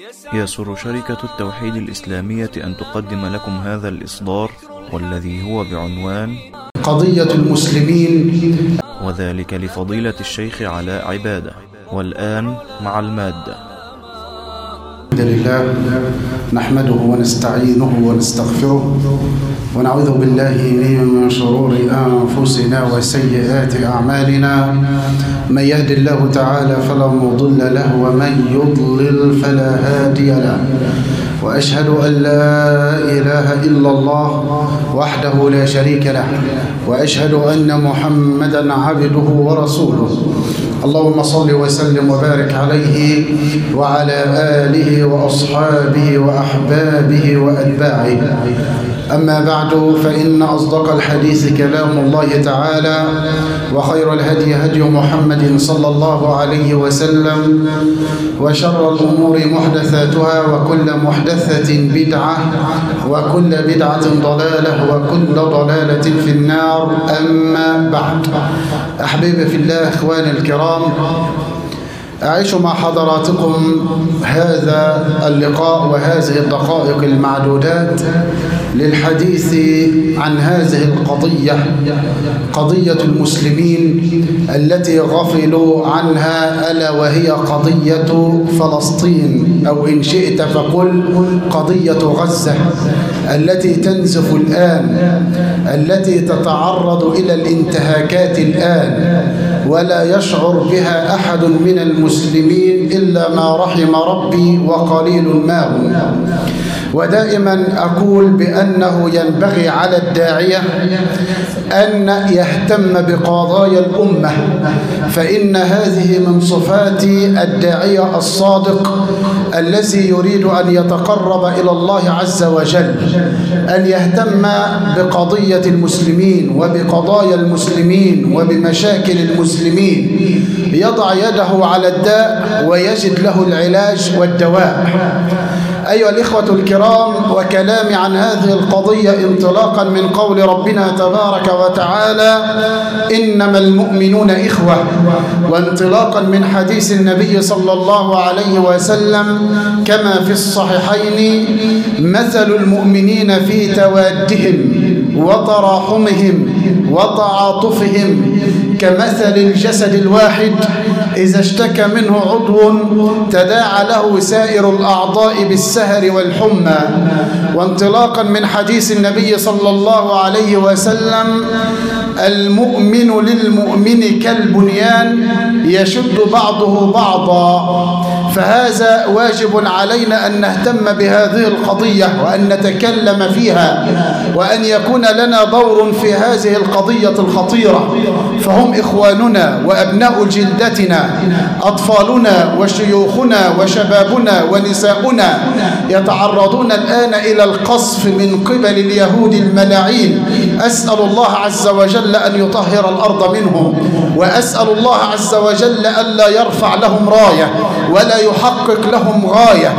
يسر شركة التوحيد الإسلامية أن تقدم لكم هذا الإصدار والذي هو بعنوان قضية المسلمين، وذلك لفضيلة الشيخ علاء عبادة. والآن مع المادة. الحمد لله نحمده ونستعينه ونستغفره ونعوذ بالله من شرور أنفسنا وسيئات أعمالنا. من يهد الله تعالى فلا مضل له ومن يضلل فلا هادي له، وأشهد أن لا إله إلا الله وحده لا شريك له، وأشهد أن محمدا عبده ورسوله. اللهم صل وسلم وبارك عليه وعلى آله وأصحابه وأحبابه وأتباعه. أما بعد، فإن أصدق الحديث كلام الله تعالى، وخير الهدي هدي محمد صلى الله عليه وسلم، وشر الأمور محدثاتها، وكل محدثة بدعة، وكل بدعة ضلالة، وكل ضلالة في النار. أما بعد، أحبابي في الله، إخواني الكرام، أعيش مع حضراتكم هذا اللقاء وهذه الدقائق المعدودات للحديث عن هذه القضية، قضية المسلمين التي غفلوا عنها، ألا وهي قضية فلسطين، أو إن شئت فقل قضية غزة التي تنزف الآن، التي تتعرض إلى الانتهاكات الآن، ولا يشعر بها أحد من المسلمين إلا ما رحم ربي، وقليل ما هم. ودائما أقول بأنه ينبغي على الداعية أن يهتم بقضايا الأمة، فإن هذه من صفات الداعية الصادق الذي يريد أن يتقرب إلى الله عز وجل، أن يهتم بقضية المسلمين وبقضايا المسلمين وبمشاكل المسلمين، يضع يده على الداء ويجد له العلاج والدواء. أيها الإخوة الكرام، وكلامي عن هذه القضية انطلاقا من قول ربنا تبارك وتعالى: إنما المؤمنون إخوة، وانطلاقا من حديث النبي صلى الله عليه وسلم كما في الصحيحين: مثل المؤمنين في توادهم وتراحمهم وتعاطفهم كمثل الجسد الواحد إذا اشتكى منه عضو تداعى له سائر الأعضاء بالسهر والحمى. وانطلاقا من حديث النبي صلى الله عليه وسلم: المؤمن للمؤمن كالبنيان يشد بعضه بعضا. فهذا واجب علينا أن نهتم بهذه القضية وأن نتكلم فيها، وأن يكون لنا دور في هذه القضية الخطيرة، فهم إخواننا وأبناء جلدتنا، أطفالنا وشيوخنا وشبابنا ونساؤنا يتعرضون الآن إلى القصف من قبل اليهود الملاعين. أسأل الله عز وجل أن يطهر الأرض منهم، وأسأل الله عز وجل ألا يرفع لهم راية ولا يحقق لهم غاية،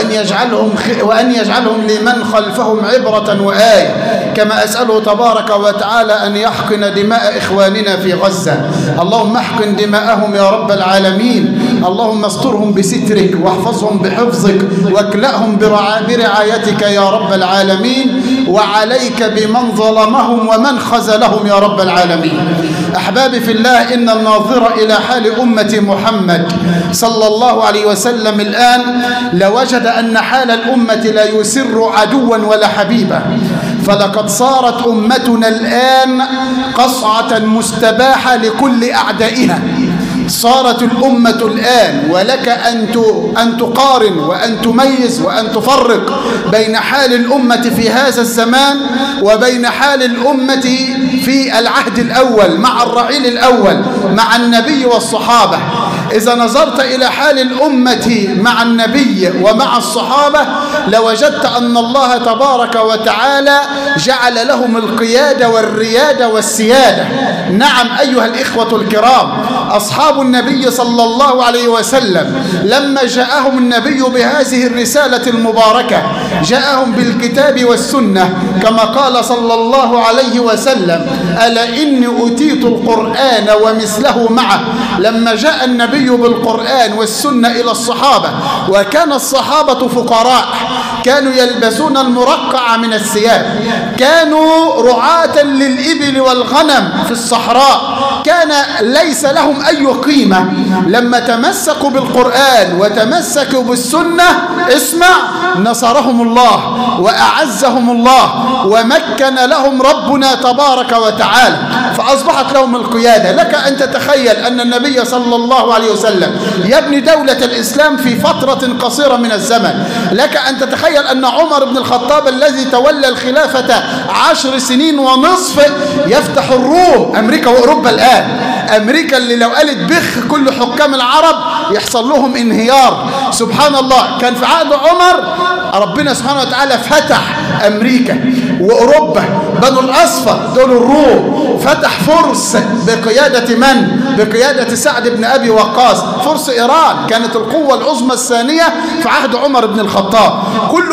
وأن يجعلهم لمن خلفهم عبرة وآية، كما أسأله تبارك وتعالى أن يحقن دماء إخواننا في غزة. اللهم احقن دماءهم يا رب العالمين. اللهم استرهم بسترك واحفظهم بحفظك واكلأهم برعايتك يا رب العالمين، وعليك بمن ظلمهم ومن خذلهم يا رب العالمين. أحبابي في الله، إن الناظر إلى حال أمة محمد صلى الله عليه وسلم الآن لوجد أن حال الأمة لا يسر عدوا ولا حبيبا، فلقد صارت أمتنا الآن قصعة مستباحة لكل أعدائها. صارت الأمة الآن، ولك أن تقارن وأن تميز وأن تفرق بين حال الأمة في هذا الزمان وبين حال الأمة في العهد الأول مع الرعيل الأول مع النبي والصحابة. إذا نظرت إلى حال الأمة مع النبي ومع الصحابة لوجدت أن الله تبارك وتعالى جعل لهم القيادة والريادة والسيادة. نعم أيها الإخوة الكرام، أصحاب النبي صلى الله عليه وسلم لما جاءهم النبي بهذه الرسالة المباركة جاءهم بالكتاب والسنة كما قال صلى الله عليه وسلم: ألا إني أوتيت القرآن ومثله معه. لما جاء النبي بالقرآن والسنة إلى الصحابة وكان الصحابة فقراء، كانوا يلبسون المرقع من الثياب، كانوا رعاة للإبل والغنم في الصحراء، كان ليس لهم أي قيمة. لما تمسكوا بالقرآن وتمسكوا بالسنة اسمع نصرهم الله وأعزهم الله ومكن لهم ربنا تبارك وتعالى، فأصبحت لهم القيادة. لك أن تتخيل أن النبي صلى الله عليه وسلم يبني دولة الإسلام في فترة قصيرة من الزمن. لك أن تتخيل أن عمر بن الخطاب الذي تولى الخلافة 10 سنين ونصف يفتح الروم، أمريكا وأوروبا الآن. أمريكا اللي لو قالت بخ كل حكام العرب يحصل لهم انهيار. سبحان الله، كان في عهد عمر ربنا سبحانه وتعالى فتح أمريكا وأوروبا، بنو الأصفر دول الروم، فتح فرس بقيادة من؟ بقيادة سعد بن أبي وقاص. فرس إيران كانت القوة العظمى الثانية في عهد عمر بن الخطاب. كل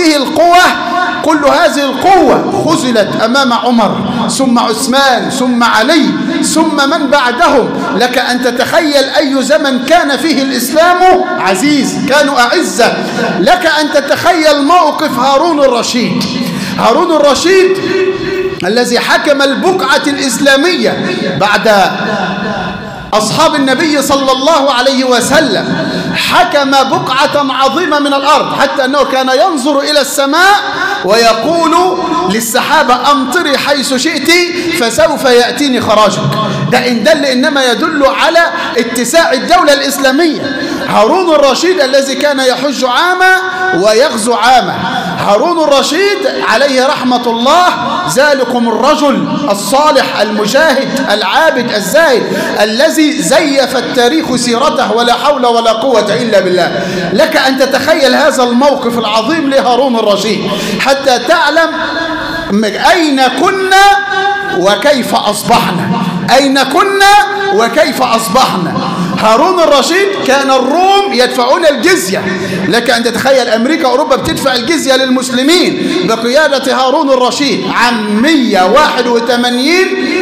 هذه القوة خذلت أمام عمر ثم عثمان ثم علي ثم من بعدهم. لك أن تتخيل أي زمن كان فيه الإسلام عزيز، كانوا أعزة. لك أن تتخيل موقف هارون الرشيد. هارون الرشيد الذي حكم البقعة الإسلامية بعد أصحاب النبي صلى الله عليه وسلم، حكم بقعة عظيمة من الأرض حتى أنه كان ينظر إلى السماء ويقول للسحابة: أمطري حيث شئت فسوف يأتيني خراجك. ده إن دل إنما يدل على اتساع الدولة الإسلامية. هارون الرشيد الذي كان يحج عاما ويغزو عاما. هارون الرشيد عليه رحمة الله ذلكم الرجل الصالح المجاهد العابد الزاهد الذي زيف التاريخ سيرته ولا حول ولا قوة إلا بالله. لك أن تتخيل هذا الموقف العظيم لهارون الرشيد حتى تعلم أين كنا وكيف أصبحنا. أين كنا وكيف أصبحنا. هارون الرشيد كان الروم يدفعون الجزية. لك أن تتخيل أمريكا وأوروبا بتدفع الجزية للمسلمين بقيادة هارون الرشيد عام 181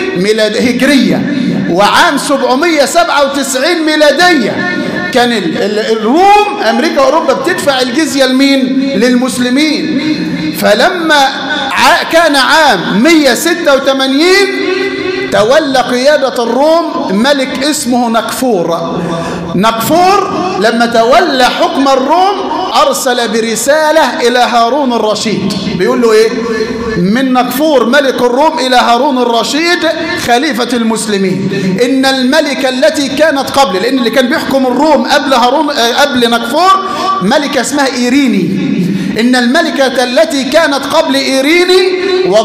هجرية وعام 797 ميلادية. كان الروم أمريكا وأوروبا بتدفع الجزية لمين؟ للمسلمين. فلما كان عام 186 تولى قيادة الروم ملك اسمه نقفور. نقفور لما تولى حكم الروم أرسل برسالة إلى هارون الرشيد بيقول له إيه؟ من نقفور ملك الروم إلى هارون الرشيد خليفة المسلمين: إن الملكة التي كانت قبل، لأن اللي كان بيحكم الروم قبل نقفور ملكة اسمها إيريني. إن الملكة التي كانت قبل إيريني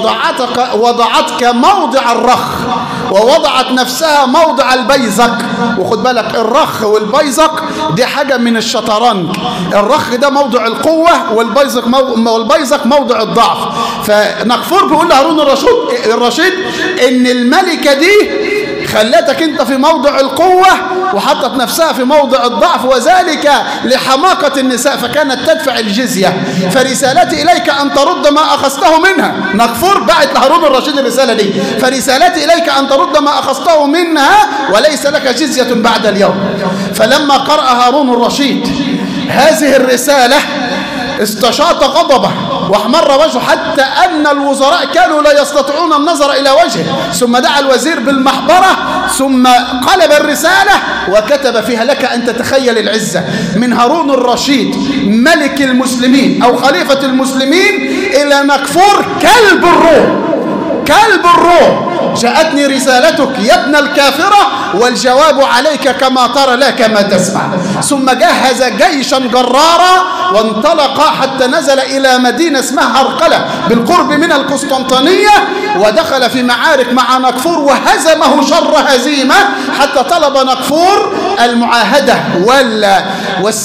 وضعتك موضع الرخ ووضعت نفسها موضع البيزق. وخد بالك الرخ والبيزق دي حاجة من الشطرنج. الرخ ده موضع القوة والبيزق موضع الضعف. فنقفور بيقول لهارون الرشيد إن الملكة دي خلتك انت في موضع القوة وحطت نفسها في موضع الضعف، وذلك لحماقة النساء فكانت تدفع الجزية. فرسالتي إليك أن ترد ما أخذته منها. نقفور بعت لهارون الرشيد الرسالة دي: فرسالتي إليك أن ترد ما أخذته منها وليس لك جزية بعد اليوم. فلما قرأ هارون الرشيد هذه الرسالة استشاط غضبه واحمر وجهه حتى أن الوزراء كانوا لا يستطيعون النظر إلى وجهه. ثم دعا الوزير بالمحبرة ثم قلب الرسالة وكتب فيها: لك أن تتخيل العزة من هارون الرشيد ملك المسلمين أو خليفة المسلمين إلى نقفور كلب الروم. كلب الروم: جاءتني رسالتك يا ابن الكافرة والجواب عليك كما ترى لا كما تسمع. ثم جهز جيشا جرارا وانطلق حتى نزل إلى مدينة اسمها هرقلة بالقرب من القسطنطينية، ودخل في معارك مع نقفور وهزمه شر هزيمة حتى طلب نقفور المعاهدة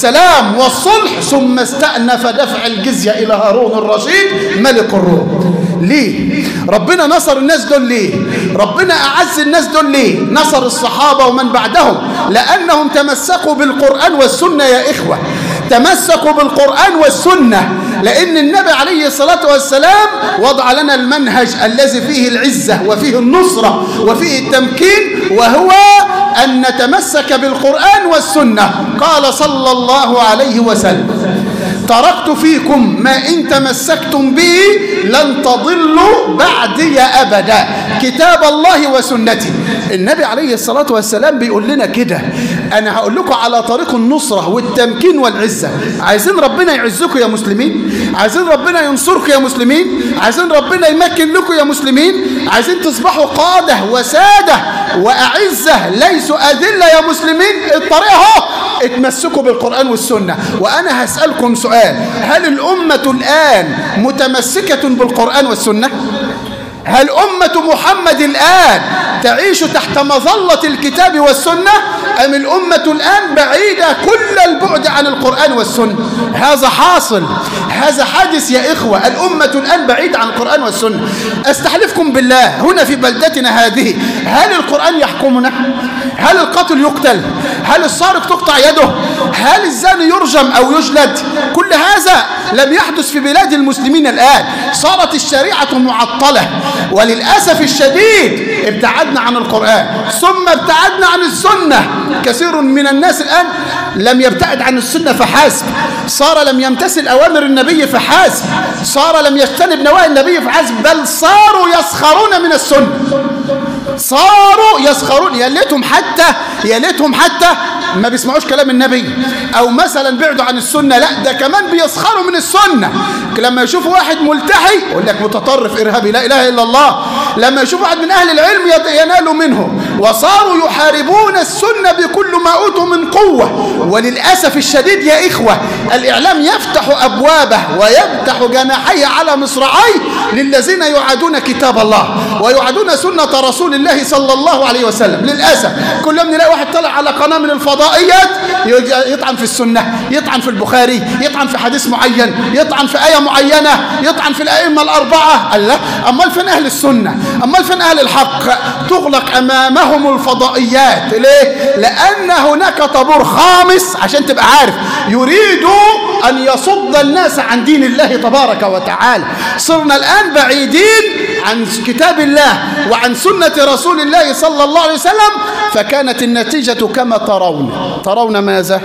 والسلام والصلح، ثم استأنف دفع الجزية إلى هارون الرشيد ملك الروم. ليه؟ ربنا نصر الناس دول ليه؟ ربنا أعز الناس دول ليه؟ نصر الصحابة ومن بعدهم لأنهم تمسكوا بالقرآن والسنة يا إخوة، تمسكوا بالقرآن والسنة، لأن النبي عليه الصلاة والسلام وضع لنا المنهج الذي فيه العزة وفيه النصرة وفيه التمكين، وهو أن نتمسك بالقرآن والسنة. قال صلى الله عليه وسلم: تركت فيكم ما إن تمسكتم به لن تضلوا بعدي أبدا، كتاب الله وسنتي. النبي عليه الصلاة والسلام بيقول لنا كده. أنا هقول لكم على طريق النصرة والتمكين والعزة. عايزين ربنا يعزكم يا مسلمين؟ عايزين ربنا ينصركم يا مسلمين؟ عايزين ربنا يمكن لكم يا مسلمين؟ عايزين تصبحوا قادة وسادة وأعزة ليسوا أذلة يا مسلمين؟ الطريق اهو، اتمسكوا بالقرآن والسنة. وأنا هسألكم سؤال: هل الأمة الآن متمسكة بالقرآن والسنة؟ هل أمة محمد الآن تعيش تحت مظلة الكتاب والسنة، أم الأمة الآن بعيدة كل البعد عن القرآن والسنة؟ هذا حاصل، هذا حادث يا إخوة. الأمة الآن بعيدة عن القرآن والسنة. أستحلفكم بالله هنا في بلدتنا هذه، هل القرآن يحكمنا؟ هل القاتل يقتل؟ هل السارق تقطع يده؟ هل الزاني يرجم أو يجلد؟ كل هذا لم يحدث في بلاد المسلمين الآن. صارت الشريعة معطلة، وللأسف الشديد ابتعدنا عن القرآن ثم ابتعدنا عن السنة. كثير من الناس الآن لم يبتعد عن السنة فحسب، صار لم يمتثل أوامر النبي فحسب، صار لم يجتنب نواهي النبي فحسب، بل صاروا يسخرون من السنة، صاروا يسخرون. يا ليتهم حتى ما بيسمعوش كلام النبي، او مثلا بعدوا عن السنه، لا ده كمان بيسخروا من السنه. لما يشوفوا واحد ملتحي يقول لك متطرف ارهابي، لا اله الا الله. لما يشوفوا واحد من اهل العلم ينالوا منه، وصاروا يحاربون السنه بكل ما اوتوا من قوه. وللاسف الشديد يا اخوه، الاعلام يفتح ابوابه ويفتح جناحيه على مصراعيه للذين يعادون كتاب الله ويعادون سنه رسول الله صلى الله عليه وسلم. للاسف كل يوم نلاقي واحد طلع على قناه من الفضائيات يطعن في السنه، يطعن في البخاري، يطعن في حديث معين، يطعن في ايه معينه، يطعن في الائمه الاربعه. الله، امال فين اهل السنه؟ امال فين اهل الحق؟ تغلق امامهم الفضائيات. ليه؟ لان هناك طابور خامس، عشان تبقى عارف، يريد ان يصد الناس عن دين الله تبارك وتعالى. صرنا الان بعيدين عن كتاب الله وعن سنه رسول الله صلى الله عليه وسلم، فكانت النتيجه كما ترون ماذا؟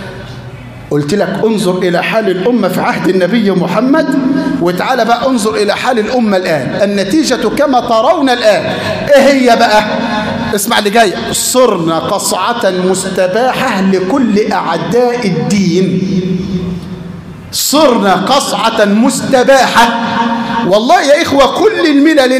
قلت لك انظر إلى حال الأمة في عهد النبي محمد، وتعالى بقى انظر إلى حال الأمة الآن. النتيجة كما ترون الآن. إيه هي بقى؟ اسمع اللي جاي: صرنا قصعة مستباحة لكل أعداء الدين. صرنا قصعة مستباحة. والله يا إخوة كل الملل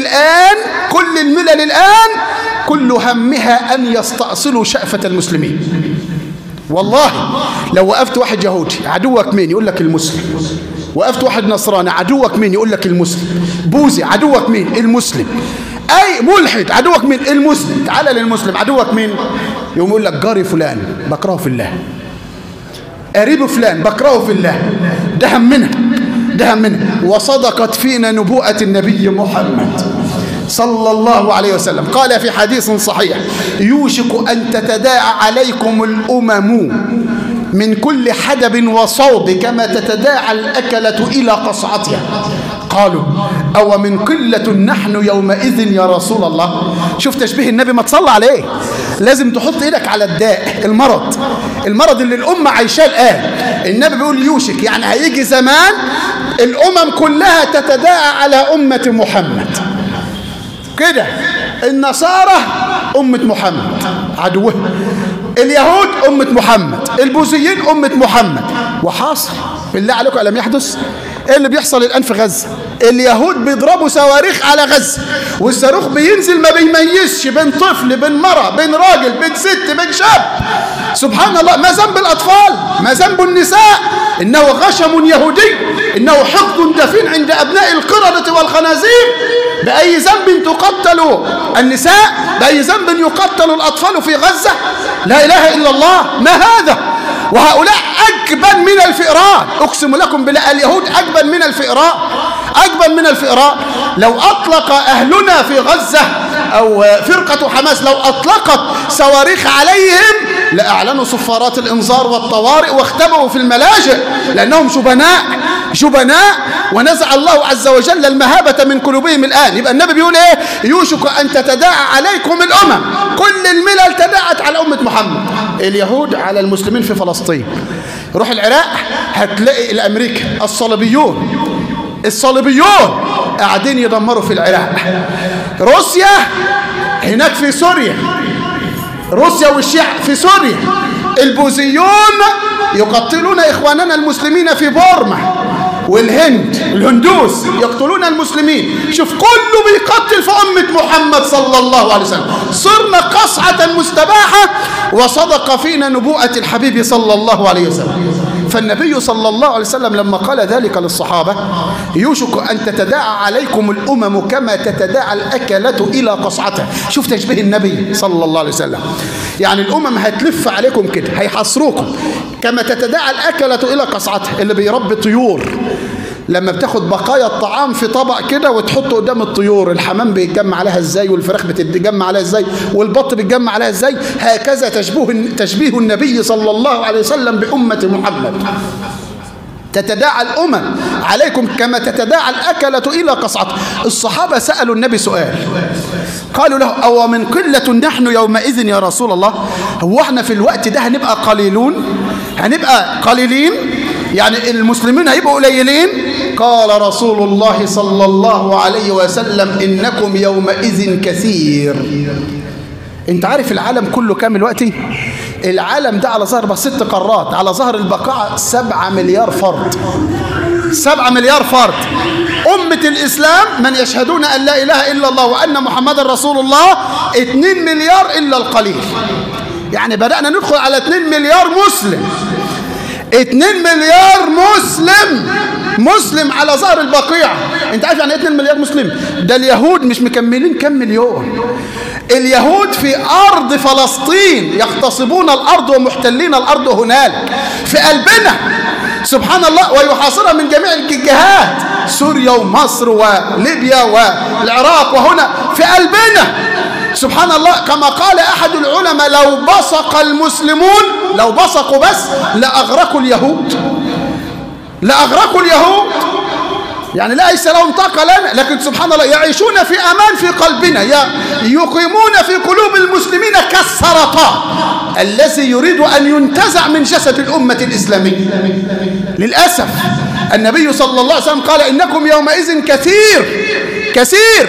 الآن كل همها أن يستأصلوا شأفة المسلمين. والله لو وقفت واحد يهودي عدوك مين؟ يقول لك المسلم. وقفت واحد نصراني عدوك مين؟ يقول لك المسلم. بوذي عدوك مين؟ المسلم. أي ملحد عدوك مين؟ المسلم. تعال للمسلم عدوك مين؟ يقوم يقول لك جاري فلان بكرهه في الله، قريب فلان بكرهه في الله. ده همنا. وصدقت فينا نبوءة النبي محمد صلى الله عليه وسلم. قال في حديث صحيح: يوشك أن تتداعى عليكم الأمم من كل حدب وصوب كما تتداعى الأكلة إلى قصعتها. قالوا: أو من قلة نحن يومئذ يا رسول الله. شوف تشبيه النبي، ما تصلى عليه. لازم تحط إيدك على الداء، المرض اللي الأمة عايشاه الآن. النبي بيقول يوشك، يعني هيجي زمان الأمم كلها تتداعى على أمة محمد كده. النصارى أمة محمد عدوه، اليهود أمة محمد، البوذيين أمة محمد. وحاصل بالله عليكم ألم يحدث؟ ايه اللي بيحصل الآن في غزة؟ اليهود بيضربوا صواريخ على غزة، والصاروخ بينزل ما بيميزش بين طفل بين مرأة بين راجل بين ست بين شاب. سبحان الله. ما ذنب الأطفال؟ ما ذنب النساء؟ إنه غشم يهودي، إنه حقد دفين عند أبناء القردة والخنازير. بأي ذنب تقتل النساء؟ بأي ذنب يقتل الأطفال في غزة؟ لا إله إلا الله. ما هذا؟ وهؤلاء أجبن من الفئران. أقسم لكم بالله اليهود أجبن من الفئران. أجبن من الفئران. لو أطلق أهلنا في غزة أو فرقة حماس لو أطلقت صواريخ عليهم لأعلنوا صفارات الإنذار والطوارئ واختبئوا في الملاجئ، لأنهم جبناء ونزع الله عز وجل المهابة من قلوبهم الآن. يبقى النبي بيقول إيه؟ يوشك أن تتداعى عليكم الأمم، كل الملل تداعت على أمة محمد. اليهود على المسلمين في فلسطين، روح العراق هتلاقي الأمريكا الصليبيون قاعدين يدمروا في العراق. روسيا هناك في سوريا، روسيا والشيعة في سوريا. البوذيون يقتلون إخواننا المسلمين في بورما، الهندوس يقتلون المسلمين. شوف كله بيقتل في أمة محمد صلى الله عليه وسلم. صرنا قصعة مستباحة، وصدق فينا نبوءة الحبيب صلى الله عليه وسلم. فالنبي صلى الله عليه وسلم لما قال ذلك للصحابة يوشك أن تتداعى عليكم الأمم كما تتداعى الأكلة إلى قصعتها. شوف تشبيه النبي صلى الله عليه وسلم، يعني الأمم هتلف عليكم كده، هيحصروكم كما تتداعى الأكلة إلى قصعتها. اللي بيربي طيور لما بتاخد بقايا الطعام في طبق كده وتحطه قدام الطيور، الحمام بيتجمع عليها ازاي، والفراخ بتتجمع عليها ازاي، والبط بيتجمع عليها ازاي. هكذا تشبيه النبي صلى الله عليه وسلم بأمة محمد. تتداعى الأمم عليكم كما تتداعى الأكلة إلى قصعتها. الصحابة سألوا النبي سؤال، قالوا له أو من قلة نحن يومئذ يا رسول الله؟ هو احنا في الوقت ده هنبقى قليلين؟ يعني المسلمين هيبقوا قليلين؟ قال رسول الله صلى الله عليه وسلم إنكم يومئذ كثير. انت عارف العالم كله كام دلوقتي؟ العالم ده على ظهر 6 قارات، على ظهر البقاع 7 مليار فرد. 7 مليار فرد. أمة الإسلام من يشهدون أن لا إله إلا الله وأن محمد رسول الله 2 مليار إلا القليل. يعني بدأنا ندخل على 2 مليار مسلم. 2 مليار مسلم على ظهر البقيع. انت عارف يعني 2 مليار مسلم؟ ده اليهود مش مكملين كم مليون. اليهود في أرض فلسطين يغتصبون الأرض ومحتلين الأرض هنالك في قلبنا سبحان الله، ويحاصرها من جميع الجهات، سوريا ومصر وليبيا والعراق، وهنا في قلبنا سبحان الله. كما قال أحد العلماء لو بصق المسلمون، لو بصقوا بس لأغرقوا اليهود، يعني ليس لهم طاقة لنا، لكن سبحان الله يعيشون في أمان في قلبنا، يقيمون في قلوب المسلمين كالسرطان الذي يريد أن ينتزع من جسد الأمة الإسلامية. للأسف النبي صلى الله عليه وسلم قال إنكم يومئذ كثير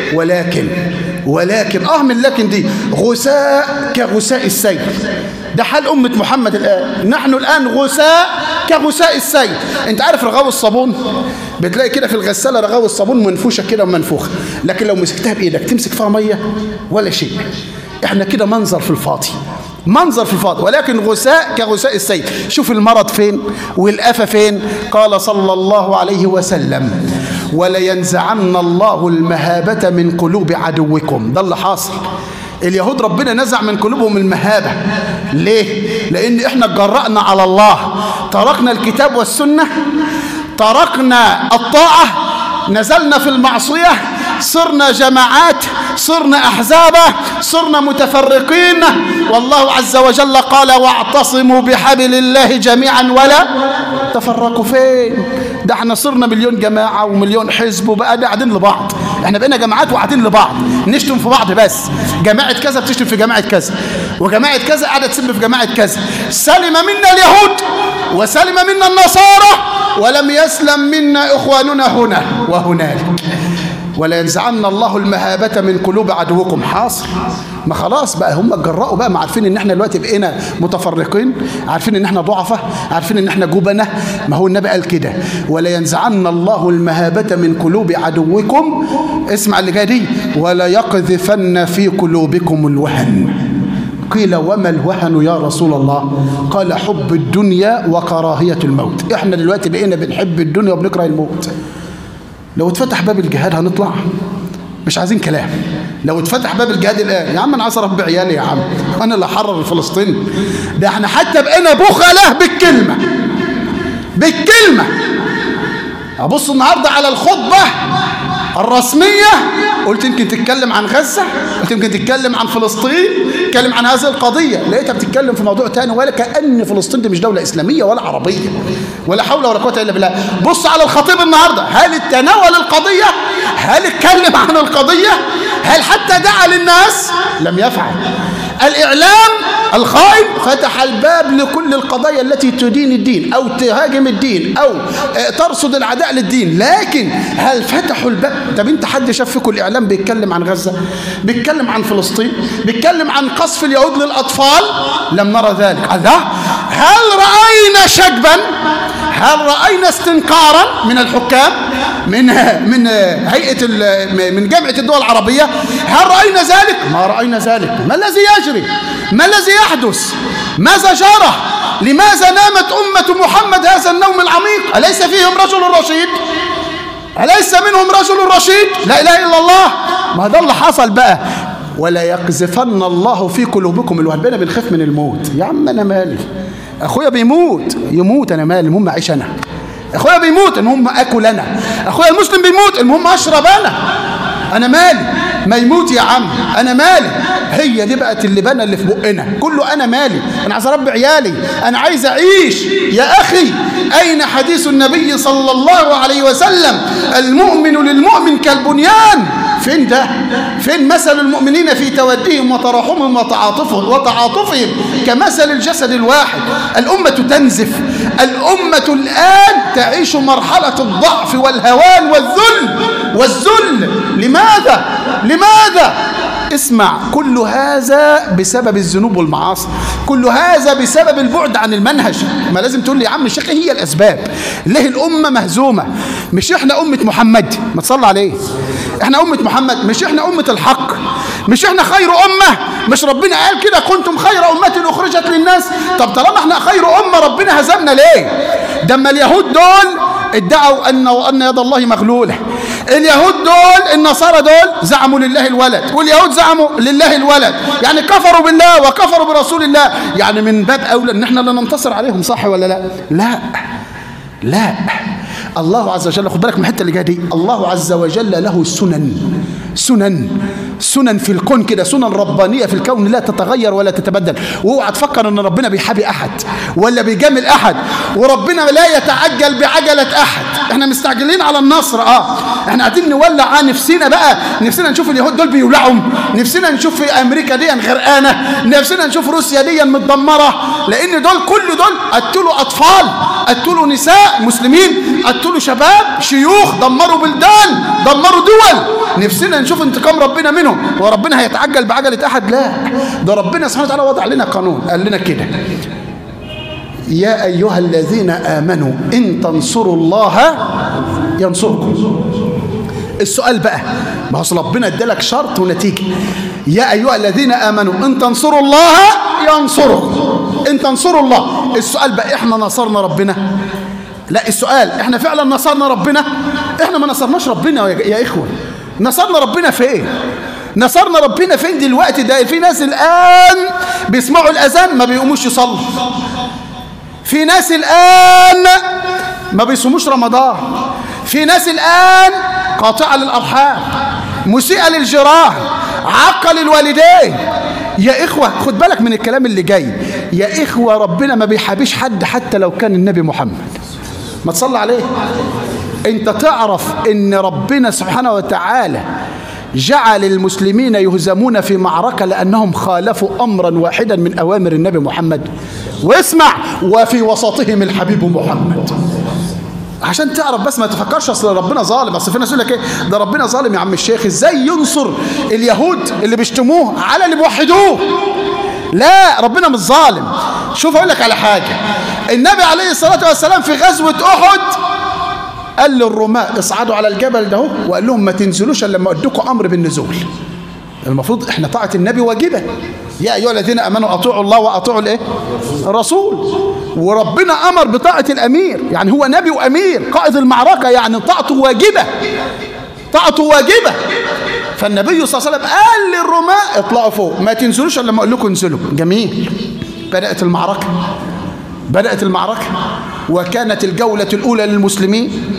ولكن من لكن دي غثاء كغثاء السيل. ده حال أمة محمد الآن. نحن الآن غثاء كغثاء السيل. انت عارف رغاوي الصابون؟ بتلاقي كده في الغسالة رغاوي الصابون منفوشة كده ومنفوخة، لكن لو مسكتها بإيدك تمسك فيها مية ولا شيء. احنا كده منظر في الفاضي، ولكن غثاء كغثاء السيل. شوف المرض فين والآفة فين. قال صلى الله عليه وسلم ولينزعن الله المهابة من قلوب عدوكم. ده اللي حاصل. اليهود ربنا نزع من قلوبهم المهابة. ليه؟ لأن احنا اتجرأنا على الله، تركنا الكتاب والسنة، تركنا الطاعة، نزلنا في المعصية، صرنا جماعات، صرنا أحزابا، صرنا متفرقين. والله عز وجل قال واعتصموا بحبل الله جميعا ولا تفرقوا. فين؟ ده احنا صرنا مليون جماعة ومليون حزب وبقى قاعدين لبعض. احنا بقينا جماعات وقاعدين لبعض، نشتم في بعض، بس جماعة كذا بتشتم في جماعة كذا، وجماعة كذا قاعدة تسب في جماعة كذا. سلم منا اليهود وسلم منا النصارى، ولم يسلم منا إخواننا هنا وهنالك. ولا ينزعن الله المهابة من قلوب عدوكم. حاصل. ما خلاص بقى هم اتجرأوا بقى، ما عارفين ان احنا دلوقتي بقينا متفرقين، عارفين ان احنا ضعفة، عارفين ان احنا جبنة. ما هو النبي قال كده ولا ينزعن الله المهابة من قلوب عدوكم. اسمع اللي جاي دي، ولا يقذفن في قلوبكم الوهن. قيل وما الوهن يا رسول الله؟ قال حب الدنيا وكراهية الموت. احنا دلوقتي بقينا بنحب الدنيا وبنكره الموت. لو اتفتح باب الجهاد هنطلع، مش عايزين كلام. لو اتفتح باب الجهاد الآن، يا عم انا عايز اربي عيالي، يا عم انا اللي احرر الفلسطيني. ده احنا حتى بقينا بخلة بالكلمة. أبص النهاردة على الخطبة الرسمية، قلت يمكن تتكلم عن غزة، قلت يمكن تتكلم عن فلسطين، تتكلم عن هذه القضية، لقيتها بتتكلم في موضوع تاني، ولا كأن فلسطين دي مش دولة إسلامية ولا عربية، ولا حول ولا قوة إلا بالله. بص على الخطيب النهاردة، هل تناول القضية؟ هل اتكلم عن القضية؟ هل حتى دعا للناس؟ لم يفعل. الإعلام الخائن فتح الباب لكل القضايا التي تدين الدين أو تهاجم الدين أو ترصد العداء للدين، لكن هل فتحوا الباب؟ طب انت حد شاف فيكم الإعلام بيتكلم عن غزة؟ بيتكلم عن فلسطين؟ بيتكلم عن قصف اليهود للأطفال؟ لم نرى ذلك. الله، هل رأينا شجبا؟ هل رأينا استنكارا من الحكام، من هيئة من جامعة الدول العربية؟ هل رأينا ذلك؟ ما رأينا ذلك. ما الذي يجري؟ ما الذي يحدث؟ ماذا جرى؟ لماذا نامت أمة محمد هذا النوم العميق؟ أليس فيهم رجل رشيد؟ أليس منهم رجل رشيد؟ لا إله إلا الله. ما ده اللي حصل بقى. ولا يقذفن الله في قلوبكم الوهن. بينا بنخاف من الموت. يا عم أنا مالي، أخويا بيموت يموت، أنا مالي، المهم أعيش أنا. أخويا بيموت المهم أكل أنا. أخويا المسلم بيموت المهم أشرب أنا مالي، ما يموت يا عم، أنا مالي. هي دي بقت اللبانة اللي في بقنا، كله أنا مالي، أنا عايز أربي عيالي، أنا عايز أعيش. يا أخي، أين حديث النبي صلى الله عليه وسلم المؤمن للمؤمن كالبنيان؟ فين ده؟ فين مثل المؤمنين في توديهم وتراحمهم وتعاطفهم كمثل الجسد الواحد؟ الأمة تنزف، الأمة الآن تعيش مرحلة الضعف والهوان والذل. لماذا؟ اسمع، كل هذا بسبب الذنوب والمعاصي، كل هذا بسبب البعد عن المنهج. ما لازم تقول لي يا عم الشيخ ايه هي الأسباب؟ ليه الأمة مهزومة؟ مش احنا أمة محمد؟ ما تصلى عليه. احنا أمة محمد، مش احنا أمة الحق؟ مش احنا خير أمة؟ مش ربنا قال كده كنتم خير أمة أخرجت للناس؟ طب طالما احنا خير أمة ربنا هزمنا ليه؟ ده اما اليهود دول ادعوا أن يد الله مغلولة، اليهود دول النصارى دول زعموا لله الولد، واليهود زعموا لله الولد، يعني كفروا بالله وكفروا برسول الله، يعني من باب أولى ان احنا اللي ننتصر عليهم، صح ولا لا؟ لا. الله عز وجل، خد بالك من الحته اللي جايه دي، الله عز وجل له سنن في الكون كده، سنن ربانيه في الكون لا تتغير ولا تتبدل. واوعى تفكر ان ربنا بيحابي احد ولا بيجامل احد، وربنا لا يتعجل بعجله احد. احنا مستعجلين على النصر، احنا قاعدين نولع نفسنا بقى، نفسنا نشوف اليهود دول بيولعهم، نفسنا نشوف في امريكا دي غرقانه، نفسنا نشوف روسيا دي متدمره، لان دول كل دول قتلوا اطفال، قتلوا نساء مسلمين، قتلوا شباب شيوخ، دمروا بلدان، دمروا دول. نفسنا نشوف انتقام ربنا منهم. وربنا هيتعجل بعجلة أحد؟ لا، ده ربنا سبحانه وتعالى وضع لنا قانون، قال لنا كده: يا أيها الذين آمنوا إن تنصروا الله ينصركم. السؤال بقى، ما هو ربنا ادالك شرط ونتيجة. يا أيها الذين آمنوا إن تنصروا الله ينصركم، إن تنصروا الله. السؤال بقى، إحنا نصرنا ربنا؟ لا، السؤال إحنا فعلا نصرنا ربنا؟ إحنا ما نصرناش ربنا يا إخوة. نصرنا ربنا فين؟ نصرنا ربنا فين دلوقتي؟ ده في ناس الآن بيسمعوا الأذان ما بيقوموش يصلوا، في ناس الآن ما بيصوموش رمضان، في ناس الآن قاطعة للأرحام، مسيئة للجيران، عاقة للوالدين. يا إخوة خد بالك من الكلام اللي جاي يا إخوة، ربنا ما بيحابيش حد حتى لو كان النبي محمد، ما تصلي عليه. انت تعرف ان ربنا سبحانه وتعالى جعل المسلمين يهزمون في معركة لأنهم خالفوا أمرا واحدا من أوامر النبي محمد. واسمع: وفي وسطهم الحبيب محمد. عشان تعرف بس، ما تفكرش اصل ربنا ظالم. اصل في ناس يقول لك ايه ده ربنا ظالم يا عم الشيخ، ازاي ينصر اليهود اللي بيشتموه على اللي بيوحدوه؟ لا، ربنا مش ظالم. شوف اقول لك على حاجه، النبي عليه الصلاه والسلام في غزوه احد قال للرماة اصعدوا على الجبل ده، وقال لهم ما تنزلوش الا لما ادوكم امر بالنزول. المفروض احنا طاعه النبي واجبه. يا ايها الذين امنوا اطيعوا الله واطيعوا الايه؟ الرسول. وربنا امر بطاعه الامير، يعني هو نبي وامير قائد المعركه، يعني طاعته واجبه، طاعته واجبه. فالنبي صلى الله عليه وسلم قال للرماة اطلعوا فوق، ما تنزلوش الا لما اقول لكم انزلوا. جميل. بدات المعركه، وكانت الجوله الاولى للمسلمين،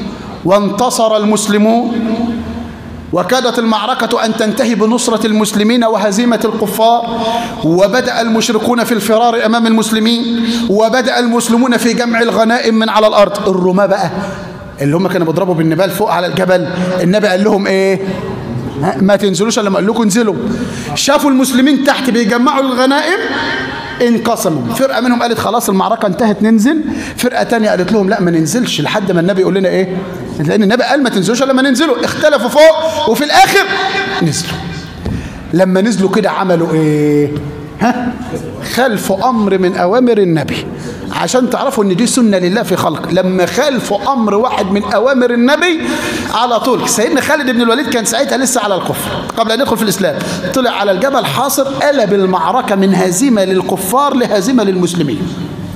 وانتصر المسلمون وكادت المعركة أن تنتهي بنصرة المسلمين وهزيمة الكفار، وبدأ المشركون في الفرار أمام المسلمين، وبدأ المسلمون في جمع الغنائم من على الأرض. الرماة بقى اللي هم كانوا بيضربوا بالنبال فوق على الجبل، النبي قال لهم إيه؟ ما تنزلوش إلا لما قال لكم انزلوا. شافوا المسلمين تحت بيجمعوا الغنائم، انقسموا. فرقة منهم قالت خلاص المعركة انتهت ننزل، فرقة تانية قالت لهم لا ما ننزلش لحد ما النبي يقول لنا ايه، لأن النبي قال ما تنزلوش إلا لما ننزلوا. اختلفوا فوق وفي الآخر نزلوا. لما نزلوا كده عملوا ايه؟ خالفوا أمر من أوامر النبي، عشان تعرفوا ان دي سنة لله في خلق. لما خالفوا أمر واحد من أوامر النبي على طول، سيدنا خالد بن الوليد كان ساعتها لسه على الكفر قبل أن يدخل في الإسلام، طلع على الجبل حاصر، قلب المعركة من هزيمة للكفار لهزيمة للمسلمين،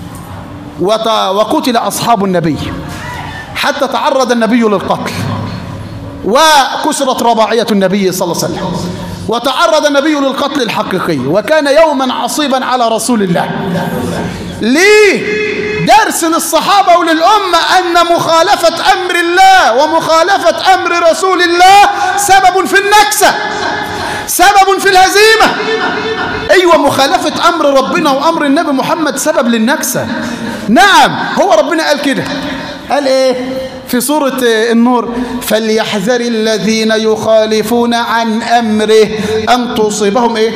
وقتل أصحاب النبي حتى تعرض النبي للقتل، وكسرت رباعية النبي صلى الله عليه وسلم، وتعرض النبي للقتل الحقيقي، وكان يوما عصيبا على رسول الله. ليه؟ درس للصحابة وللأمة أن مخالفة أمر الله ومخالفة أمر رسول الله سبب في النكسة، سبب في الهزيمة. أيوة، مخالفة أمر ربنا وأمر النبي محمد سبب للنكسة. نعم، هو ربنا قال كده، قال إيه في سورة النور؟ فليحذر الذين يخالفون عن أمره أن تصيبهم إيه؟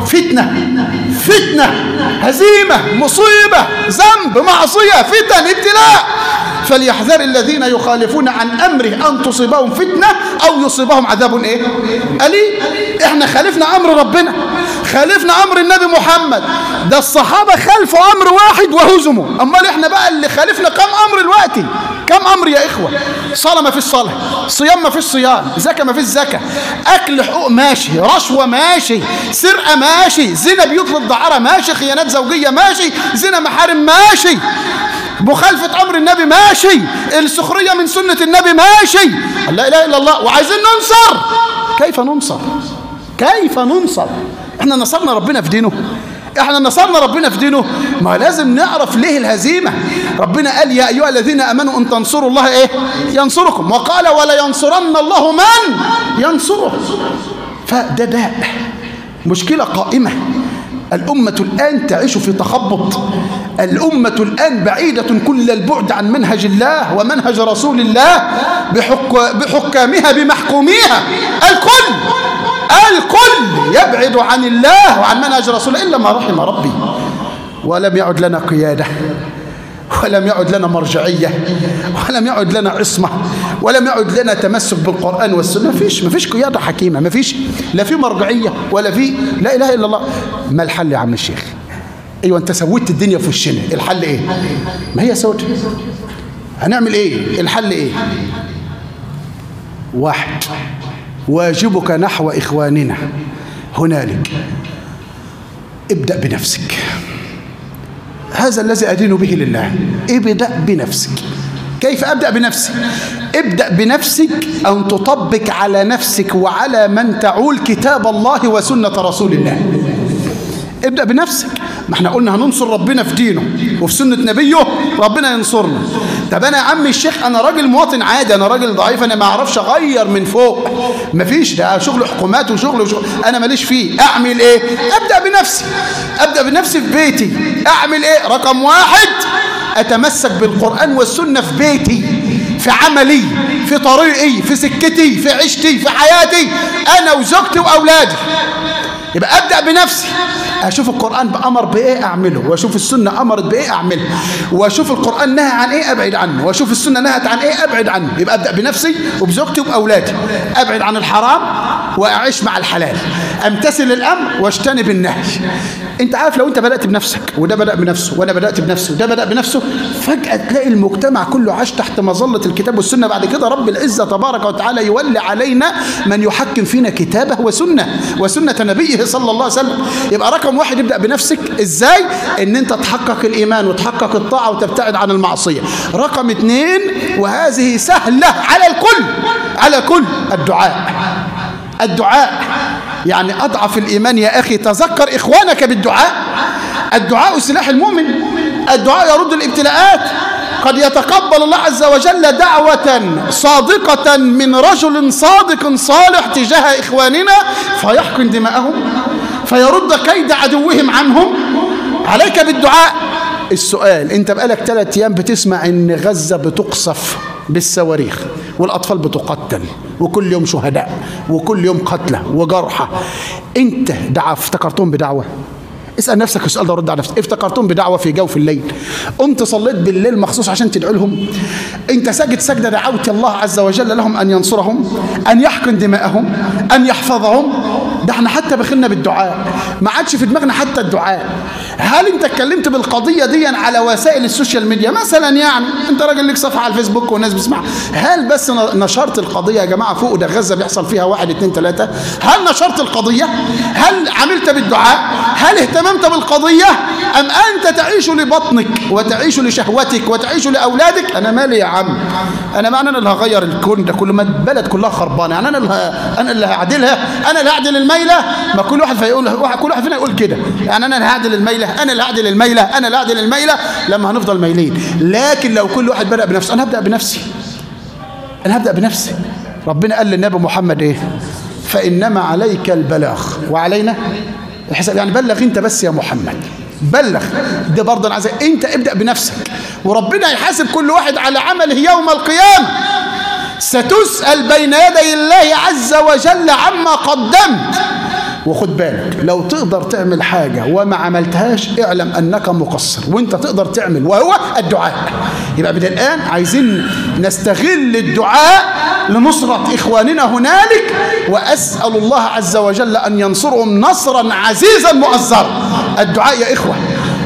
فتنة، هزيمة، مصيبة، ذنب، معصية، فتن، ابتلاء. فليحذر الذين يخالفون عن أمره أن تصيبهم فتنة أو يصيبهم عذاب إيه؟ أليم. إحنا خالفنا أمر ربنا، خالفنا أمر النبي محمد، ده الصحابة خالفوا أمر واحد وهزموا. أمال إحنا بقى اللي خالفنا كم أمر الوقت؟ كم أمر يا إخوة؟ صلاة ما فيش صلاة، صيام ما فيش صيام، زكاة ما فيش زكاة، أكل حقوق ماشي، رشوة ماشي، سرقة ماشي، زنا بيوت للدعارة ماشي، خيانات زوجية ماشي، زنا محارم ماشي، مخالفة أمر النبي ماشي، السخرية من سنة النبي ماشي، لا إله إلا الله. وعايزين ننصر. كيف ننصر؟ كيف ننصر؟ احنا نصرنا ربنا في دينه؟ احنا نصرنا ربنا في دينه؟ ما لازم نعرف ليه الهزيمة. ربنا قال يا أيها الذين آمنوا إن تنصروا الله إيه؟ ينصركم، وقال ولا ينصرن الله من ينصره. فده داء، مشكلة قائمة. الأمة الآن تعيش في تخبط، الأمة الآن بعيدة كل البعد عن منهج الله ومنهج رسول الله بحكامها بمحكوميها. الكل يبعد عن الله وعن منهج رسوله إلا ما رحم ربي. ولم يعد لنا قيادة، ولم يعد لنا مرجعية، ولم يعد لنا عصمة، ولم يعد لنا تمسك بالقرآن والسنة. مفيش قيادة حكيمة، مفيش، لا في مرجعية ولا في لا إله إلا الله. ما الحل يا عم الشيخ؟ أيوة أنت سويت الدنيا في وشنا، الحل إيه؟ ما هي سود، هنعمل إيه؟ الحل إيه؟ واحد، واجبك نحو إخواننا هنالك، ابدأ بنفسك. هذا الذي أدين به لله. ابدأ بنفسك. كيف أبدأ بنفسي؟ ابدأ بنفسك أن تطبق على نفسك وعلى من تعول كتاب الله وسنة رسول الله. ابدأ بنفسك. ما احنا قلنا هننصر ربنا في دينه وفي سنة نبيه، ربنا ينصرنا. طب أنا يا عم الشيخ أنا راجل مواطن عادي، أنا راجل ضعيف، أنا ما أعرفش أغير من فوق، مفيش، ده شغل حكومات وشغل أنا ماليش فيه. أعمل إيه؟ أبدأ بنفسي. أبدأ بنفسي في بيتي. أعمل إيه؟ رقم واحد، أتمسك بالقرآن والسنة في بيتي، في عملي، في طريقي، في سكتي، في عيشتي، في حياتي، أنا وزوجتي وأولادي. يبقى أبدأ بنفسي، أشوف القرآن أمر بإيه أعمله، وأشوف السنة أمرت بإيه أعمله، وأشوف القرآن نهى عن إيه أبعد عنه، وأشوف السنة نهت عن إيه أبعد عنه. يبقى أبدأ بنفسي وبزوجتي وبأولادي، أبعد عن الحرام وأعيش مع الحلال، أمتثل الأمر واجتنب النهي. أنت عارف لو أنت بدأت بنفسك وده بدأ بنفسه وأنا بدأت بنفسه وده بدأ بنفسه، فجأة تلاقي المجتمع كله عاش تحت مظلة الكتاب والسنة. بعد كده رب العزة تبارك وتعالى يولي علينا من يحكم فينا كتابه وسنة نبيه صلى الله عليه وسلم. يبقى رقم واحد ابدأ بنفسك. إزاي؟ إن أنت تحقق الإيمان وتحقق الطاعة وتبتعد عن المعصية. رقم اثنين، وهذه سهلة على الكل، الدعاء. يعني أضعف الإيمان يا أخي، تذكر إخوانك بالدعاء. الدعاء سلاح المؤمن، الدعاء يرد الابتلاءات، قد يتقبل الله عز وجل دعوة صادقة من رجل صادق صالح تجاه إخواننا فيحقن دماءهم فيرد كيد عدوهم عنهم. عليك بالدعاء. السؤال، انت بقالك 3 أيام بتسمع ان غزة بتقصف بالصواريخ والأطفال بتقتل وكل يوم شهداء وكل يوم قتلى وجرحى، انت افتكرتهم بدعوة؟ اسأل نفسك السؤال ده ورد على نفسك. افتكرتهم بدعوة في جوف الليل؟ قمت صليت بالليل مخصوص عشان تدعو لهم؟ انت ساجد سجدة دعوت الله عز وجل لهم أن ينصرهم، أن يحقن دماءهم، أن يحفظهم؟ ده احنا حتى بخلنا بالدعاء، ما عادش في دماغنا حتى الدعاء. هل انت اتكلمت بالقضية دي على وسائل السوشيال ميديا مثلا؟ يعني انت راجل لك صفحة على الفيسبوك والناس بتسمع، هل بس نشرت القضية يا جماعة فوق ده غزة بيحصل فيها 1 2 3؟ هل نشرت القضية؟ هل عملت بالدعاء؟ هل اهتممت بالقضية؟ أم أنت تعيش لبطنك وتعيش لشهوتك وتعيش لأولادك؟ أنا مالي يا عم، أنا اللي هغير الكون ده كله، ما البلد كلها خربانة، يعني أنا اللي هعدلها، أنا اللي هعدل الميلة. ما كل واحد فينا يقول كده، يعني أنا اللي هعدل الميلة، أنا اللي هعدل الميلة، أنا اللي هعدل الميلة، لما هنفضل مايلين. لكن لو كل واحد بدأ بنفسه، أنا هبدأ بنفسي. ربنا قال للنبي محمد إيه؟ فإنما عليك البلاغ وعلينا الحساب. يعني بلغ انت بس يا محمد، بلغ. ده برضه عايز انت ابدأ بنفسك، وربنا يحاسب كل واحد على عمله يوم القيامة. ستسأل بين يدي الله عز وجل عما قدمت. وخد بالك، لو تقدر تعمل حاجة وما عملتهاش اعلم أنك مقصر، وانت تقدر تعمل، وهو الدعاء. يبقى بدأ الآن عايزين نستغل الدعاء لنصرة إخواننا هنالك، وأسأل الله عز وجل أن ينصرهم نصرا عزيزا مؤزرا. الدعاء يا إخوة،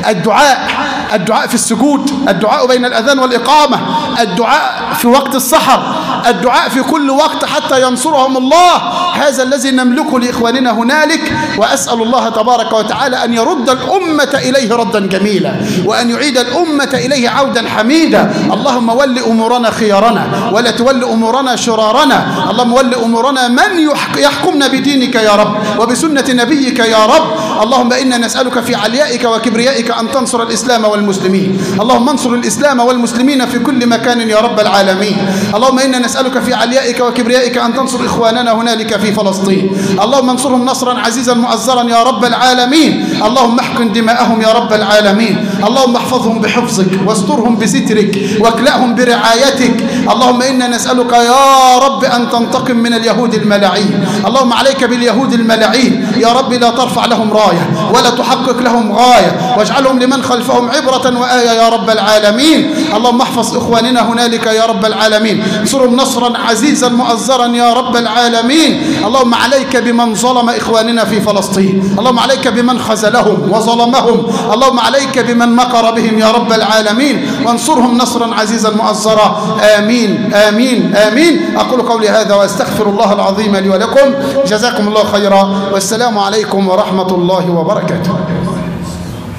الدعاء في السجود، الدعاء بين الأذان والإقامة، الدعاء في وقت السحر، الدعاء في كل وقت حتى ينصرهم الله. هذا الذي نملكه لإخواننا هنالك، وأسأل الله تبارك وتعالى أن يرد الأمة إليه ردا جميلا، وأن يعيد الأمة إليه عودا حميدا. اللهم ول أمورنا خيارنا ولا تول أمورنا شرارنا. اللهم ول أمورنا من يحكمنا بدينك يا رب وبسنة نبيك يا رب. اللهم إنا نسألك في عليائك وكبريائك أن تنصر الإسلام والمسلمين. اللهم انصر الإسلام والمسلمين في كل مكان يا رب العالمين. اللهم إنا نسألك في عليائك وكبريائك أن تنصر إخواننا هنالك في فلسطين. اللهم انصرهم نصرا عزيزا مؤزرا يا رب العالمين. اللهم احقن دماءهم يا رب العالمين. اللهم احفظهم بحفظك واسترهم بسترك واكلأهم برعايتك. اللهم إنا نسألك يا رب أن تنتقم من اليهود الملاعين. اللهم عليك باليهود الملاعين يا رب، لا ترفع لهم راية ولا تحقق لهم غاية، واجعلهم لمن خلفهم عبرة وآية يا رب العالمين. اللهم احفظ إخواننا هنالك يا رب العالمين، انصرهم نصرا عزيزا مؤزرا يا رب العالمين. اللهم عليك بمن ظلم إخواننا في فلسطين، اللهم عليك بمن خذلهم وظلمهم، اللهم عليك بمن مكر بهم يا رب العالمين، وانصرهم نصرا عزيزا مؤزرا. آمين آمين آمين. أقول قولي هذا وأستغفر الله العظيم لي ولكم. جزاكم الله خيرا، والسلام عليكم ورحمة الله وبركاته.